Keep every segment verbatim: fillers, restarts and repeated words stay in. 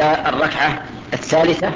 إلى الركعة الثالثة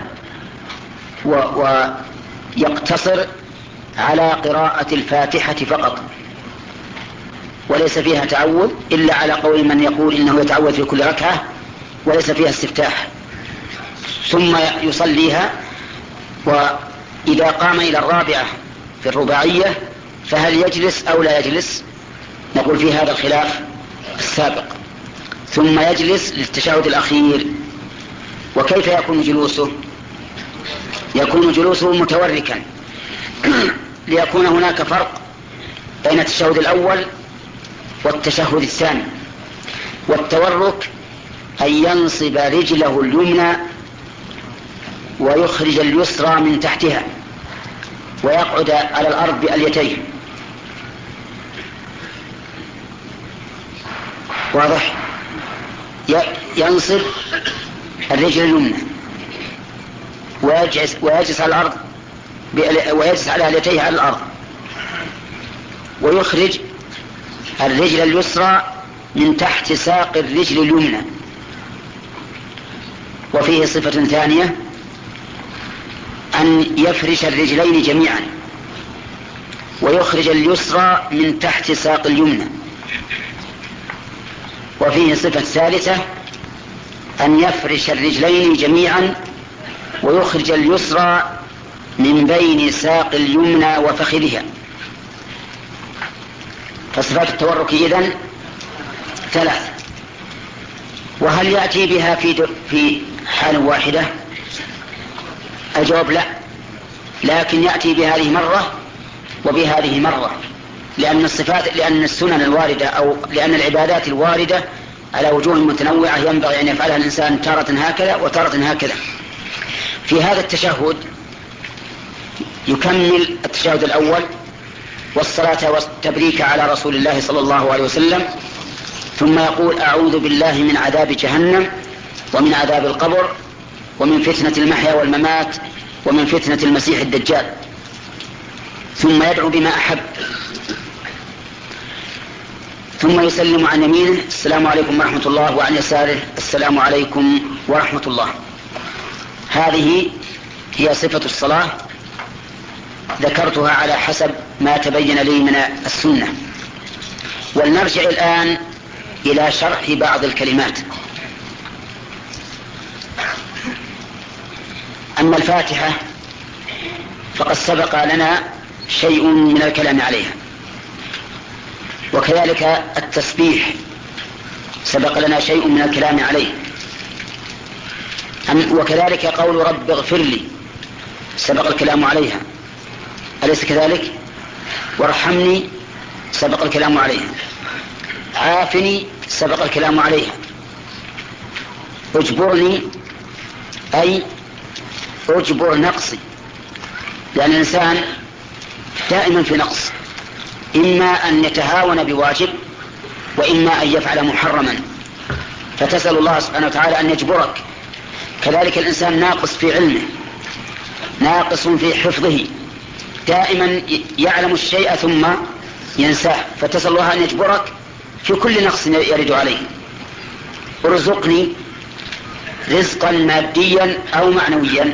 ويقتصر على قراءة الفاتحة فقط، وليس فيها تعوذ إلا على قول من يقول إنه يتعوذ في كل ركعة وليس فيها استفتاح، ثم يصليها. وإذا قام إلى الرابعة في الرباعية فهل يجلس أو لا يجلس؟ نقول في هذا الخلاف السابق. ثم يجلس للتشهد الأخير. وكيف يكون جلوسه؟ يكون جلوسه متوركا ليكون هناك فرق بين التشهد الأول والتشهد الثاني. والتورك أن ينصب رجله اليمنى ويخرج اليسرى من تحتها ويقعد على الأرض بأليتيه. واضح؟ ينصب الرجل اليمنى ويجلس, ويجلس على الأرض ويجلس على أليتيه على الأرض ويخرج الرجل اليسرى من تحت ساق الرجل اليمنى. وفيه صفة ثانية أن يفرش الرجلين جميعا ويخرج اليسرى من تحت ساق اليمنى. وفيه صفة ثالثة أن يفرش الرجلين جميعا ويخرج اليسرى من بين ساق اليمنى وفخذها. فصفات التورك إذن ثلاث. وهل يأتي بها في في حال واحدة؟ الجواب لا، لكن يأتي بهذه مرة وبهذه مرة، لأن الصفات لأن السنن الواردة أو لأن العبادات الواردة على وجوه متنوعة ينبغي أن يفعلها الإنسان تارة هكذا وتارة هكذا. في هذا التشهد يكمل التشهد الأول والصلاة والتبريك على رسول الله صلى الله عليه وسلم، ثم يقول أعوذ بالله من عذاب جهنم ومن عذاب القبر ومن فتنة المحيا والممات ومن فتنة المسيح الدجال، ثم يدعو بما أحب، ثم يسلم عن يمينه السلام عليكم ورحمة الله وعن يساره السلام عليكم ورحمة الله. هذه هي صفة الصلاة، ذكرتها على حسب ما تبين لي من السنة. ولنرجع الآن إلى شرح بعض الكلمات. أما الفاتحة فقد سبق لنا شيء من الكلام عليها، وكذلك التسبيح سبق لنا شيء من الكلام عليه، وكذلك قول رب اغفر لي سبق الكلام عليها، أليس كذلك؟ وارحمني سبق الكلام عليها، عافني سبق الكلام عليها، اجبرني أي اجبر نقصي، لأن الإنسان دائما في نقص، إما أن يتهاون بواجب وإما أن يفعل محرما، فتسأل الله سبحانه وتعالى أن يجبرك. كذلك الإنسان ناقص في علمه، ناقص في حفظه، دائما يعلم الشيء ثم ينساه، فتسأل الله أن يجبرك في كل نقص يرد عليه. ارزقني رزقا ماديا أو معنويا،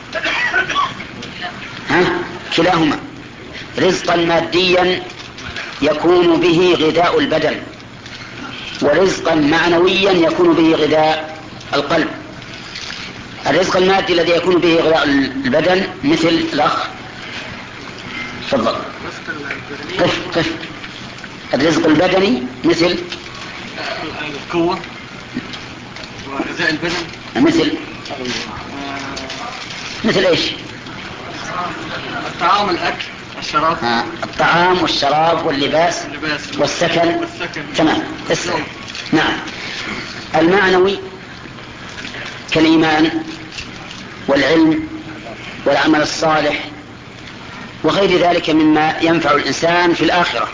ها كلاهما. رزقا ماديا يكون به غذاء البدن، ورزقا معنويا يكون به غذاء القلب. الرزق المادي الذي يكون به غذاء البدن مثل الأخ تفضل قف قف الرزق البدني مثل القوة وغذاء البدن، مثل مثل ايش؟ الطعام، الأكل، الشراب. آه. الطعام والشراب واللباس والسكن. تمام. اسلم. نعم. المعنوي كالإيمان والعلم والعمل الصالح وغير ذلك مما ينفع الإنسان في الآخرة.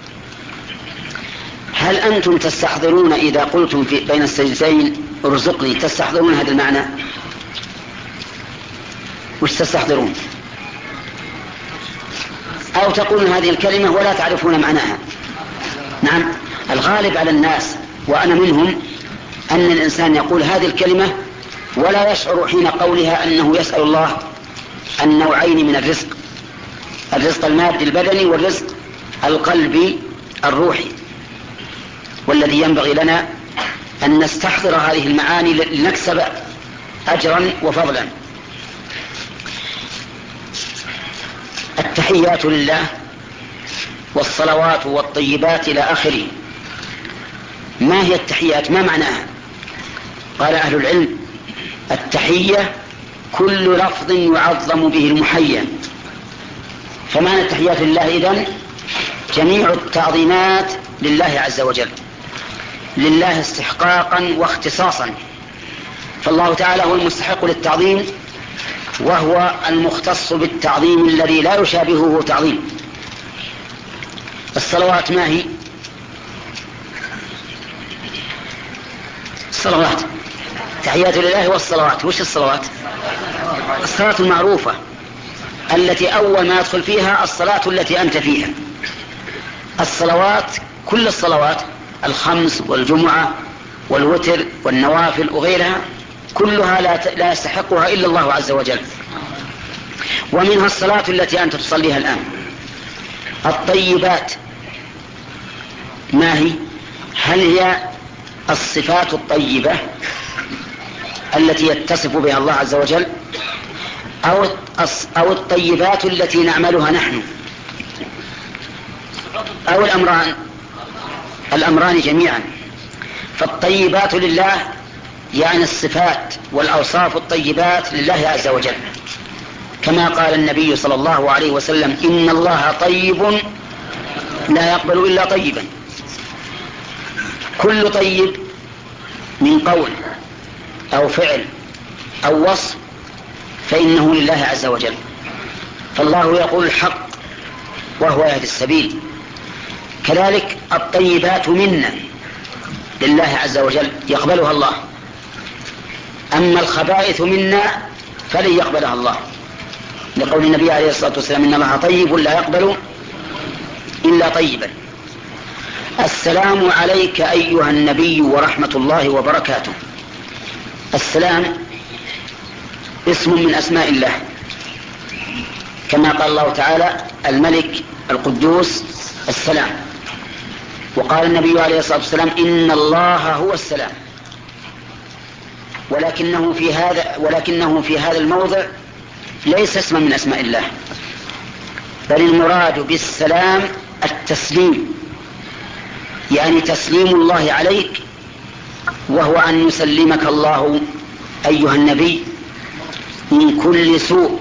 هل أنتم تستحضرون إذا قلتم في بين السجدتين ارزقني تستحضرون هذا المعنى؟ وش تستحضرون؟ أو تقولون هذه الكلمة ولا تعرفون معناها؟ نعم، الغالب على الناس وأنا منهم أن الإنسان يقول هذه الكلمة ولا يشعر حين قولها أنه يسأل الله النوعين من الرزق، الرزق المادي البدني والرزق القلبي الروحي. والذي ينبغي لنا أن نستحضر هذه المعاني لنكسب أجرا وفضلا. التحيات لله والصلوات والطيبات إلى آخره. ما هي التحيات؟ ما معناها؟ قال أهل العلم: التحية كل لفظ يعظم به المحيا. فمعنى التحيات لله إذن جميع التعظيمات لله عز وجل، لله استحقاقا واختصاصا، فالله تعالى هو المستحق للتعظيم، وهو المختص بالتعظيم الذي لا يشابهه تعظيم. الصلوات ما هي؟ الصلوات تحيات لله والصلوات. وش الصلوات؟ الصلاة المعروفة التي أول ما يدخل فيها الصلاة التي أنت فيها. الصلوات كل الصلوات الخمس والجمعة والوتر والنوافل وغيرها كلها لا يستحقها إلا الله عز وجل، ومنها الصلاة التي أنت تصليها الآن. الطيبات ما هي؟ هل هي الصفات الطيبة التي يتصف بها الله عز وجل، أو أو الطيبات التي نعملها نحن، أو الأمران؟ الأمران جميعا. فالطيبات لله يعني الصفات والأوصاف الطيبات لله عز وجل، كما قال النبي صلى الله عليه وسلم: إن الله طيب لا يقبل إلا طيبا. كل طيب من قول أو فعل أو وصف فإنه لله عز وجل. فالله يقول الحق وهو يهدي السبيل. كذلك الطيبات منا لله عز وجل يقبلها الله، أما الخبائث منا فلن يقبلها الله، لقول النبي عليه الصلاة والسلام: إن الله طيب لا يقبل إلا طيبا. السلام عليك أيها النبي ورحمة الله وبركاته. السلام اسم من أسماء الله، كما قال الله تعالى: الملك القدوس السلام. وقال النبي عليه الصلاة والسلام: إن الله هو السلام. ولكنه في هذا ولكنه في هذا الموضع ليس اسما من أسماء الله، بل المراد بالسلام التسليم، يعني تسليم الله عليك، وهو أن يسلمك الله أيها النبي من كل سوء،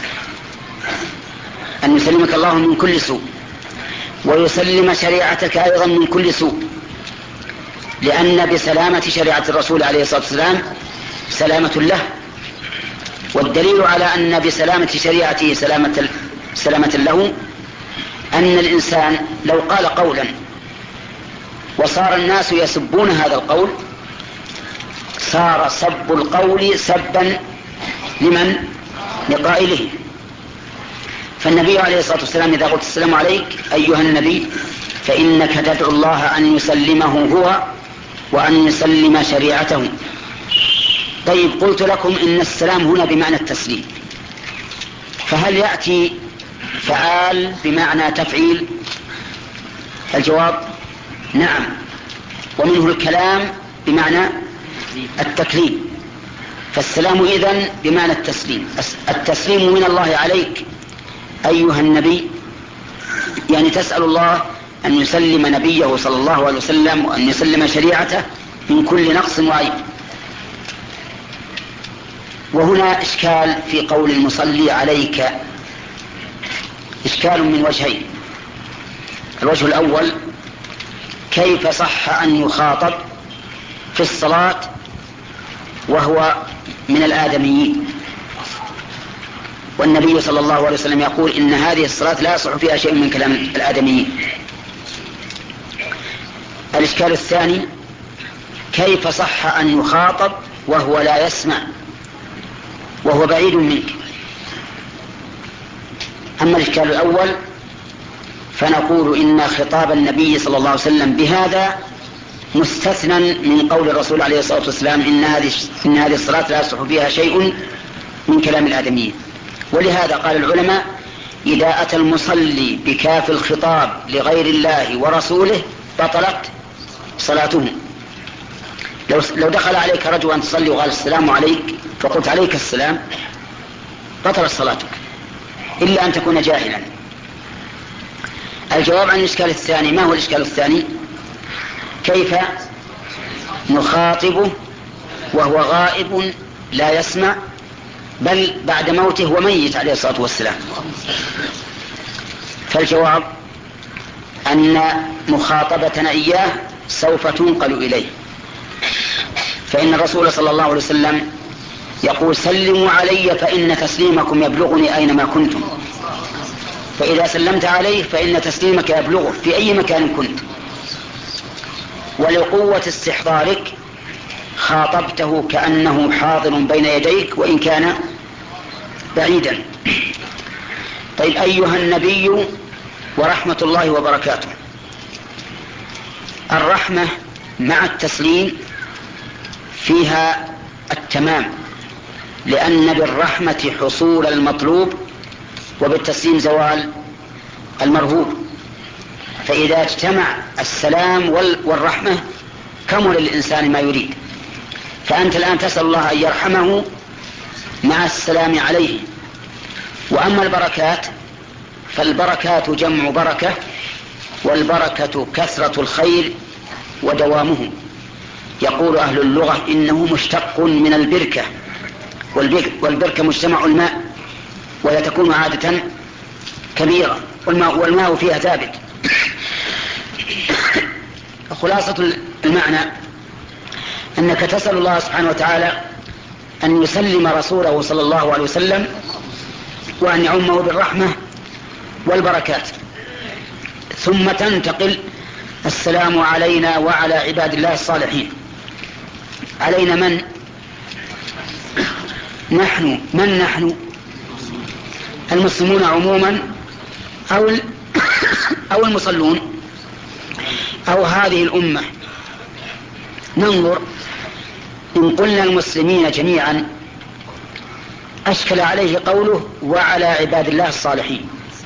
أن يسلمك الله من كل سوء، ويسلم شريعتك أيضا من كل سوء، لأن بسلامة شريعة الرسول عليه الصلاة والسلام سلامة له. والدليل على أن بسلامة شريعته سلامة, سلامة له أن الإنسان لو قال قولا وصار الناس يسبون هذا القول، صار سب القول سبا لمن؟ لقائله. فالنبي عليه الصلاة والسلام إذا قلت السلام عليك أيها النبي فإنك تدعو الله أن يسلمه هو وأن يسلم شريعته. طيب، قلت لكم إن السلام هنا بمعنى التسليم، فهل يأتي فعال بمعنى تفعيل؟ الجواب نعم، ومنه الكلام بمعنى التكليم. فالسلام إذن بمعنى التسليم، التسليم من الله عليك أيها النبي، يعني تسأل الله أن يسلم نبيه صلى الله عليه وسلم وأن يسلم شريعته من كل نقص وعيب. وهنا إشكال في قول المصلي عليك، إشكال من وجهين. الوجه الأول: كيف صح أن يخاطب في الصلاة وهو من الآدميين؟ والنبي صلى الله عليه وسلم يقول: إن هذه الصلاة لا يصح فيها شيء من كلام الآدميين. الإشكال الثاني: كيف صح أن يخاطب وهو لا يسمع وهو بعيد منك؟ أما الإشكال الأول فنقول إن خطاب النبي صلى الله عليه وسلم بهذا مستثنى من قول الرسول عليه الصلاة والسلام إن هذه إن هذه الصلاة لا يصح فيها شيء من كلام الآدميين. ولهذا قال العلماء إذا أتى المصلي بكاف الخطاب لغير الله ورسوله بطلت صلاته. لو لو دخل عليك رجل أن تصلي وقال السلام عليك فقلت عليك السلام بطلت صلاتك إلا أن تكون جاهلا. الجواب عن الإشكال الثاني. ما هو الإشكال الثاني؟ كيف نخاطبه وهو غائب لا يسمع، بل بعد موته هو ميت عليه الصلاة والسلام؟ فالجواب أن مخاطبتنا إياه سوف تنقل إليه، فإن الرسول صلى الله عليه وسلم يقول سلموا علي فإن تسليمكم يبلغني أينما كنتم، فإذا سلمت عليه فإن تسليمك يبلغه في أي مكان كنت. ولقوة استحضارك خاطبته كأنه حاضر بين يديك وإن كان بعيدا. طيب أيها النبي ورحمة الله وبركاته. الرحمة مع التسليم فيها التمام، لأن بالرحمة حصول المطلوب وبالتسليم زوال المرهوب، فإذا اجتمع السلام والرحمة كمل الإنسان ما يريد. فأنت الآن تسأل الله أن يرحمه مع السلام عليه. وأما البركات فالبركات جمع بركة، والبركة كثرة الخير ودوامه. يقول أهل اللغة إنه مشتق من البركة، والبركة مجتمع الماء ولا تكون عادة كبيرة، والماء, والماء فيها ثابت. خلاصة المعنى أنك تسأل الله سبحانه وتعالى أن يسلم رسوله صلى الله عليه وسلم وأن يعمه بالرحمة والبركات، ثم تنتقل السلام علينا وعلى عباد الله الصالحين. علينا من؟ نحن. من نحن؟ المسلمون عموما أو أو المصلون أو هذه الأمة؟ ننظر. إن قلنا المسلمين جميعا أشكل عليه قوله وعلى عباد الله الصالحين،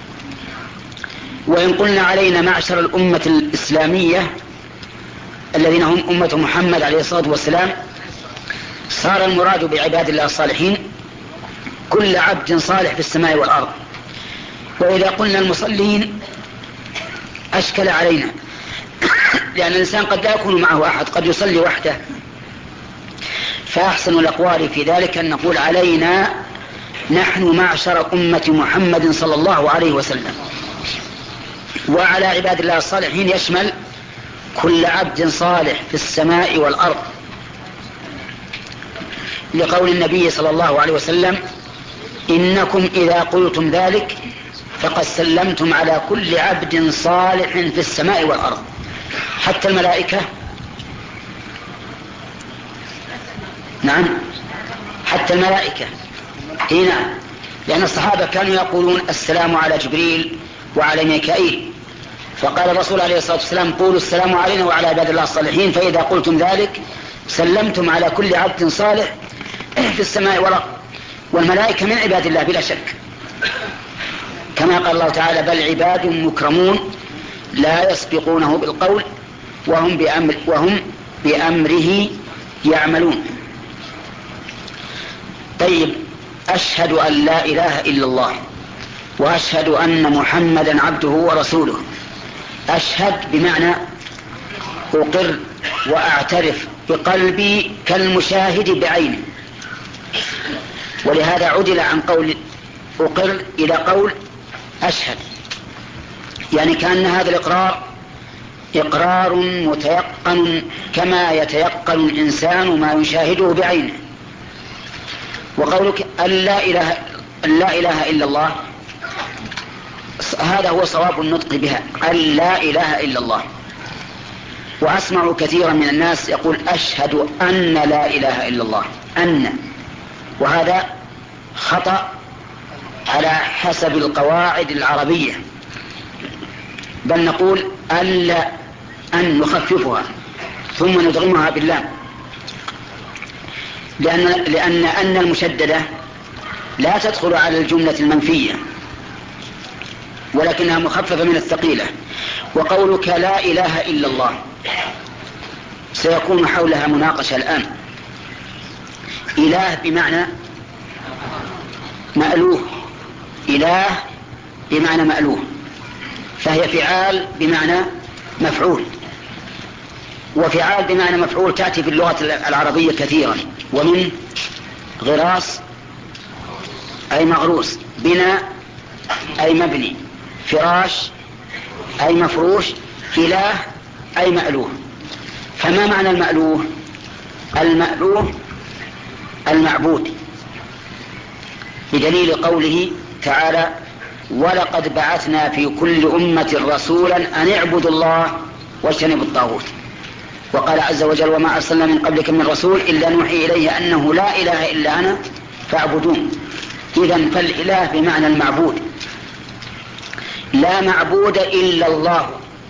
وإن قلنا علينا معشر الأمة الإسلامية الذين هم أمة محمد عليه الصلاة والسلام صار المراد بعباد الله الصالحين كل عبد صالح في السماء والأرض. وإذا قلنا المصلين أشكل علينا، لأن الإنسان قد لا يكون معه أحد، قد يصلي وحده، فأحسن الأقوال في ذلك أن نقول علينا نحن معشر أمة محمد صلى الله عليه وسلم. وعلى عباد الله الصالحين يشمل كل عبد صالح في السماء والأرض، لقول النبي صلى الله عليه وسلم إنكم إذا قلتم ذلك فقد سلمتم على كل عبد صالح في السماء والأرض. حتى الملائكة. نعم حتى الملائكة. هنا لأن الصحابة كانوا يقولون السلام على جبريل وعلى ميكائيل، فقال الرسول عليه الصلاة والسلام قولوا السلام علينا وعلى عباد الله الصالحين، فإذا قلتم ذلك سلمتم على كل عبد صالح في السماء والأرض. والملائكة من عباد الله بلا شك، كما قال الله تعالى بل عباد مكرمون لا يسبقونه بالقول وهم بأمر وهم بأمره يعملون. طيب أشهد أن لا إله إلا الله وأشهد أن محمدا عبده ورسوله. أشهد بمعنى أقر وأعترف بقلبي كالمشاهد بعينه، ولهذا عدل عن قول أقر إلى قول أشهد، يعني كأن هذا الإقرار إقرار متيقن كما يتيقن الإنسان ما يشاهده بعينه. وقولك أن لا إله, أن لا إله إلا الله هذا هو صواب النطق بها، أن لا إله إلا الله. وأسمع كثيرا من الناس يقول أشهد أن لا إله إلا الله، أن، وهذا خطأ على حسب القواعد العربية، بل نقول أن لا، أن نخففها ثم ندغمها باللام، لأن, لأن أن المشددة لا تدخل على الجملة المنفية ولكنها مخففة من الثقيلة. وقولك لا إله إلا الله سيكون حولها مناقشة الآن. إله بمعنى مألوه، إله بمعنى مألوه، فهي فعال بمعنى مفعول، وفعال بمعنى مفعول تأتي في اللغة العربية كثيرا، ومن غراس أي مغروس، بناء أي مبني، فراش أي مفروش، إله أي مألوه. فما معنى المألوه؟ المألوه المعبود، بدليل قوله تعالى ولقد بعثنا في كل أمة رسولا أن اعبدوا الله واجتنبوا الطاغوت. وقال عز وجل وما أرسلنا من قبلك من رسول إلا نوحي إليه أنه لا إله إلا أنا فاعبدون. إذن فالإله بمعنى المعبود. لا معبود إلا الله.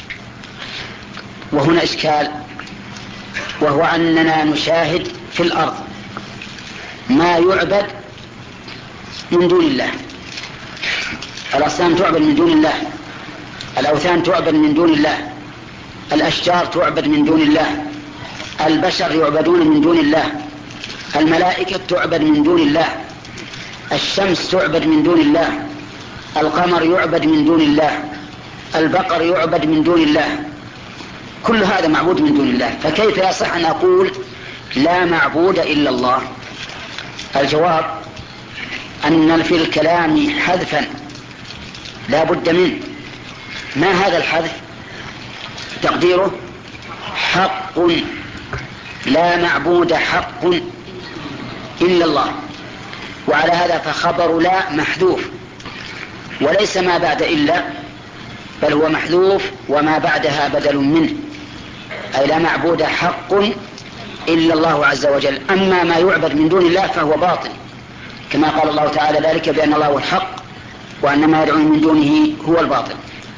وهنا إشكال، وهو أننا نشاهد في الأرض ما يعبد من دون الله. الأصنام تعبد من دون الله، الأوثان تعبد من دون الله، الأشجار تعبد من دون الله، البشر يعبدون من دون الله، الملائكة تعبد من دون الله، الشمس تعبد من دون الله، القمر يعبد من دون الله، البقر يعبد من دون الله، كل هذا معبود من دون الله. فكيف يصح أن أقول لا معبود إلا الله؟ الجواب أن في الكلام حذفا لا بد منه. ما هذا الحذف؟ تقديره حق، لا معبود حق إلا الله. وعلى هذا فخبر لا محذوف، وليس ما بعد إلا، بل هو محذوف وما بعدها بدل منه، أي لا معبود حق إلا الله عز وجل. أما ما يعبد من دون الله فهو باطل، كما قال الله تعالى ذلك بأن الله هو الحق وأن ما يدعون من دونه هو الباطل.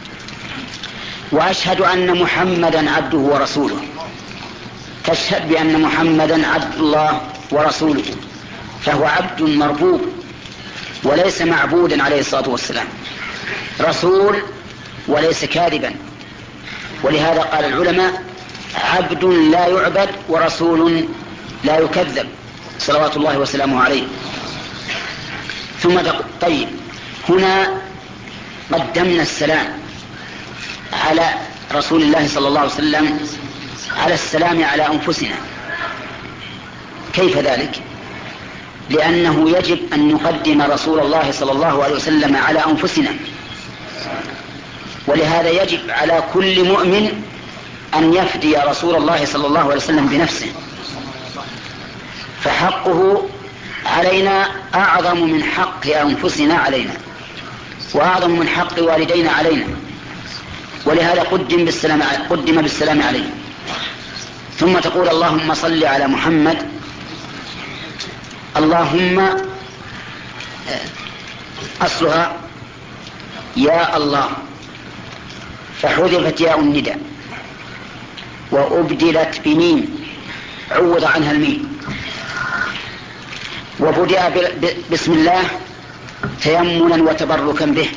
وأشهد أن محمدا عبده ورسوله. تشهد بأن محمدا عبد الله ورسوله، فهو عبد مربوب وليس معبودا عليه الصلاة والسلام، رسول وليس كاذبا. ولهذا قال العلماء عبد لا يعبد ورسول لا يكذب صلوات الله وسلامه عليه. ثم طيب، هنا قدمنا السلام على رسول الله صلى الله عليه وسلم على السلام على أنفسنا. كيف ذلك؟ لأنه يجب أن نقدم رسول الله صلى الله عليه وسلم على أنفسنا، ولهذا يجب على كل مؤمن أن يفدي رسول الله صلى الله عليه وسلم بنفسه، فحقه علينا أعظم من حق أنفسنا علينا، وأعظم من حق والدينا علينا، ولهذا قدم بالسلام, قدم بالسلام عليه. ثم تقول اللهم صل على محمد. اللهم أصلها يا الله، فحذفت ياء الندى وأبدلت بميم عوض عنها الميم، وبدأ بسم الله تيمنا وتبركا به.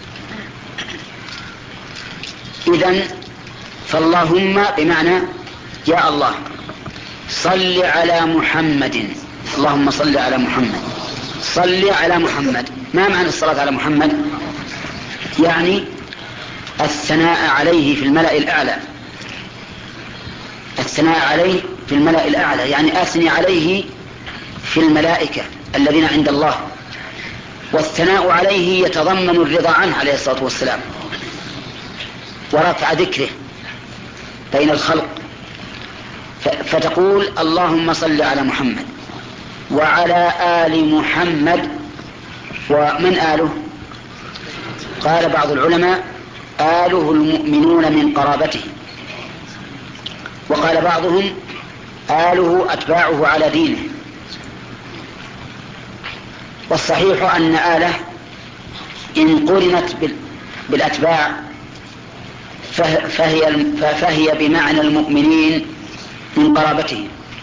إذن فاللهم بمعنى يا الله صل على محمد. اللهم صل على محمد، صل على محمد. ما معنى الصلاة على محمد؟ يعني الثناء عليه في الملأ الأعلى، الثناء عليه في الملأ الأعلى، يعني أثني عليه في الملائكة الذين عند الله. والثناء عليه يتضمن الرضا عنه عليه الصلاة والسلام ورفع ذكره بين الخلق. فتقول اللهم صل على محمد وعلى آل محمد. ومن آله؟ قال بعض العلماء آله المؤمنون من قرابته، وقال بعضهم آله أتباعه على دينه. والصحيح أن آله إن قرنت بالأتباع فهي, فهي بمعنى المؤمنين من قرابته،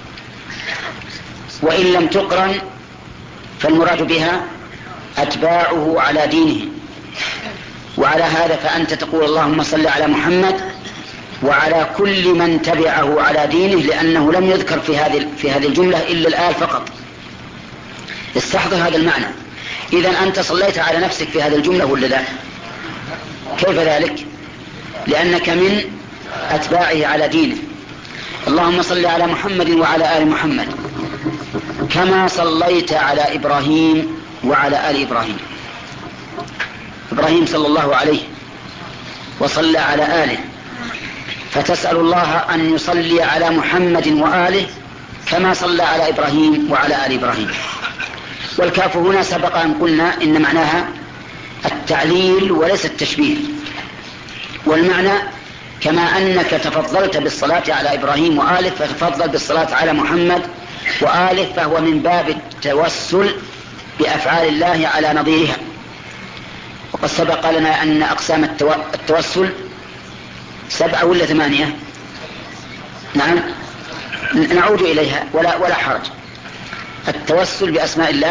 وإن لم تقرن فالمراد بها أتباعه على دينه. وعلى هذا فأنت تقول اللهم صل على محمد وعلى كل من تبعه على دينه، لأنه لم يذكر في هذه في هذه الجملة إلا الآل فقط. استحضر هذا المعنى. إذن أنت صليت على نفسك في هذه الجملة ولا لا؟ كيف ذلك؟ لأنك من أتباعه على دينه. اللهم صل على محمد وعلى آل محمد كما صليت على إبراهيم وعلى آل إبراهيم. إبراهيم صلى الله عليه وصلى على آله، فتسأل الله أن يصلي على محمد وآله كما صلى على إبراهيم وعلى آل إبراهيم. والكاف هنا سبق أن قلنا إن معناها التعليل وليس التشبيه، والمعنى كما أنك تفضلت بالصلاة على إبراهيم وآله فتفضل بالصلاة على محمد وآله، فهو من باب التوسل بأفعال الله على نظيرها. وقد سبق لنا أن أقسام التوسل سبعة ولا ثمانية؟ نعم نعود إليها ولا, ولا حرج. التوسل بأسماء الله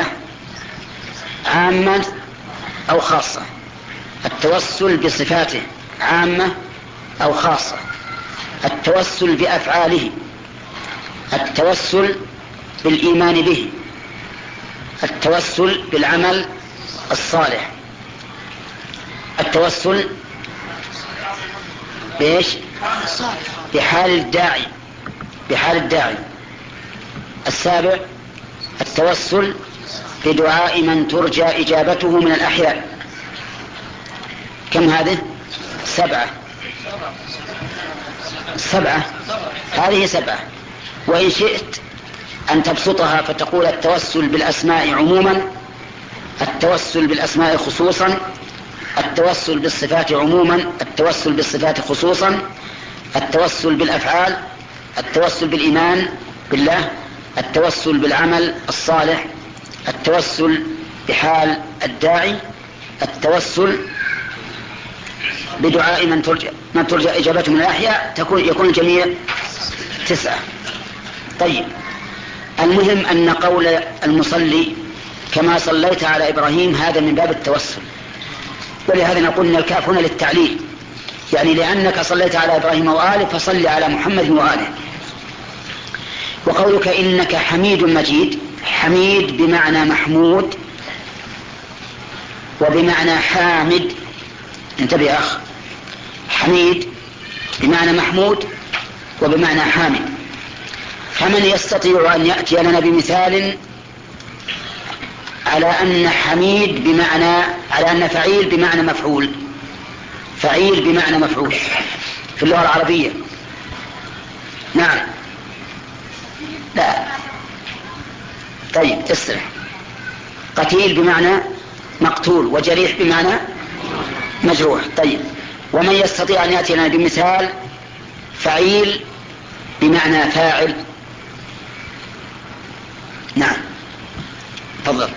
عامة أو خاصة، التوسل بصفاته عامة أو خاصة، التوسل بأفعاله، التوسل بالإيمان به، التوسل بالعمل الصالح، التوسل بإيش؟ بحال الداعي بحال الداعي السابع التوسل بدعاء من ترجى إجابته من الأحياء. كم هذه؟ سبعة سبعة هذه سبعة. وإن شئت أن تبسطها فتقول التوسل بالأسماء عموما، التوسل بالأسماء خصوصا، التوسل بالصفات عموما، التوسل بالصفات خصوصا، التوسل بالأفعال، التوسل بالإيمان بالله، التوسل بالعمل الصالح، التوسل بحال الداعي، التوسل بدعاء من ترجى, من ترجى إجابته من الأحياء. تكون يكون الجميع تسعة. طيب، المهم أن قول المصلي كما صليت على إبراهيم هذا من باب التوسل، ولهذا نقول أن الكاف هنا للتعليل، يعني لأنك صليت على إبراهيم وآله فصل على محمد وآله. وقولك إنك حميد مجيد، حميد بمعنى محمود وبمعنى حامد. انتبه يا أخ، حميد بمعنى محمود وبمعنى حامد. فمن يستطيع أن يأتي لنا بمثال على أن حميد بمعنى على أن فعيل بمعنى مفعول، فعيل بمعنى مفعول في اللغة العربية؟ نعم. لا. طيب اسرع. قتيل بمعنى مقتول، وجريح بمعنى مجروح. طيب، ومن يستطيع أن يأتي لنا بمثال فعيل بمعنى فاعل؟ نعم تفضل.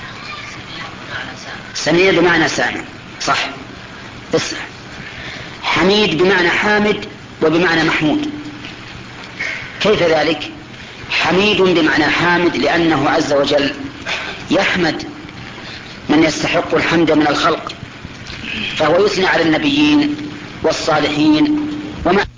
سميع بمعنى سامع، صح. اسمع. حميد بمعنى حامد وبمعنى محمود. كيف ذلك؟ حميد بمعنى حامد لأنه عز وجل يحمد من يستحق الحمد من الخلق، فهو يثنى على النبيين والصالحين وما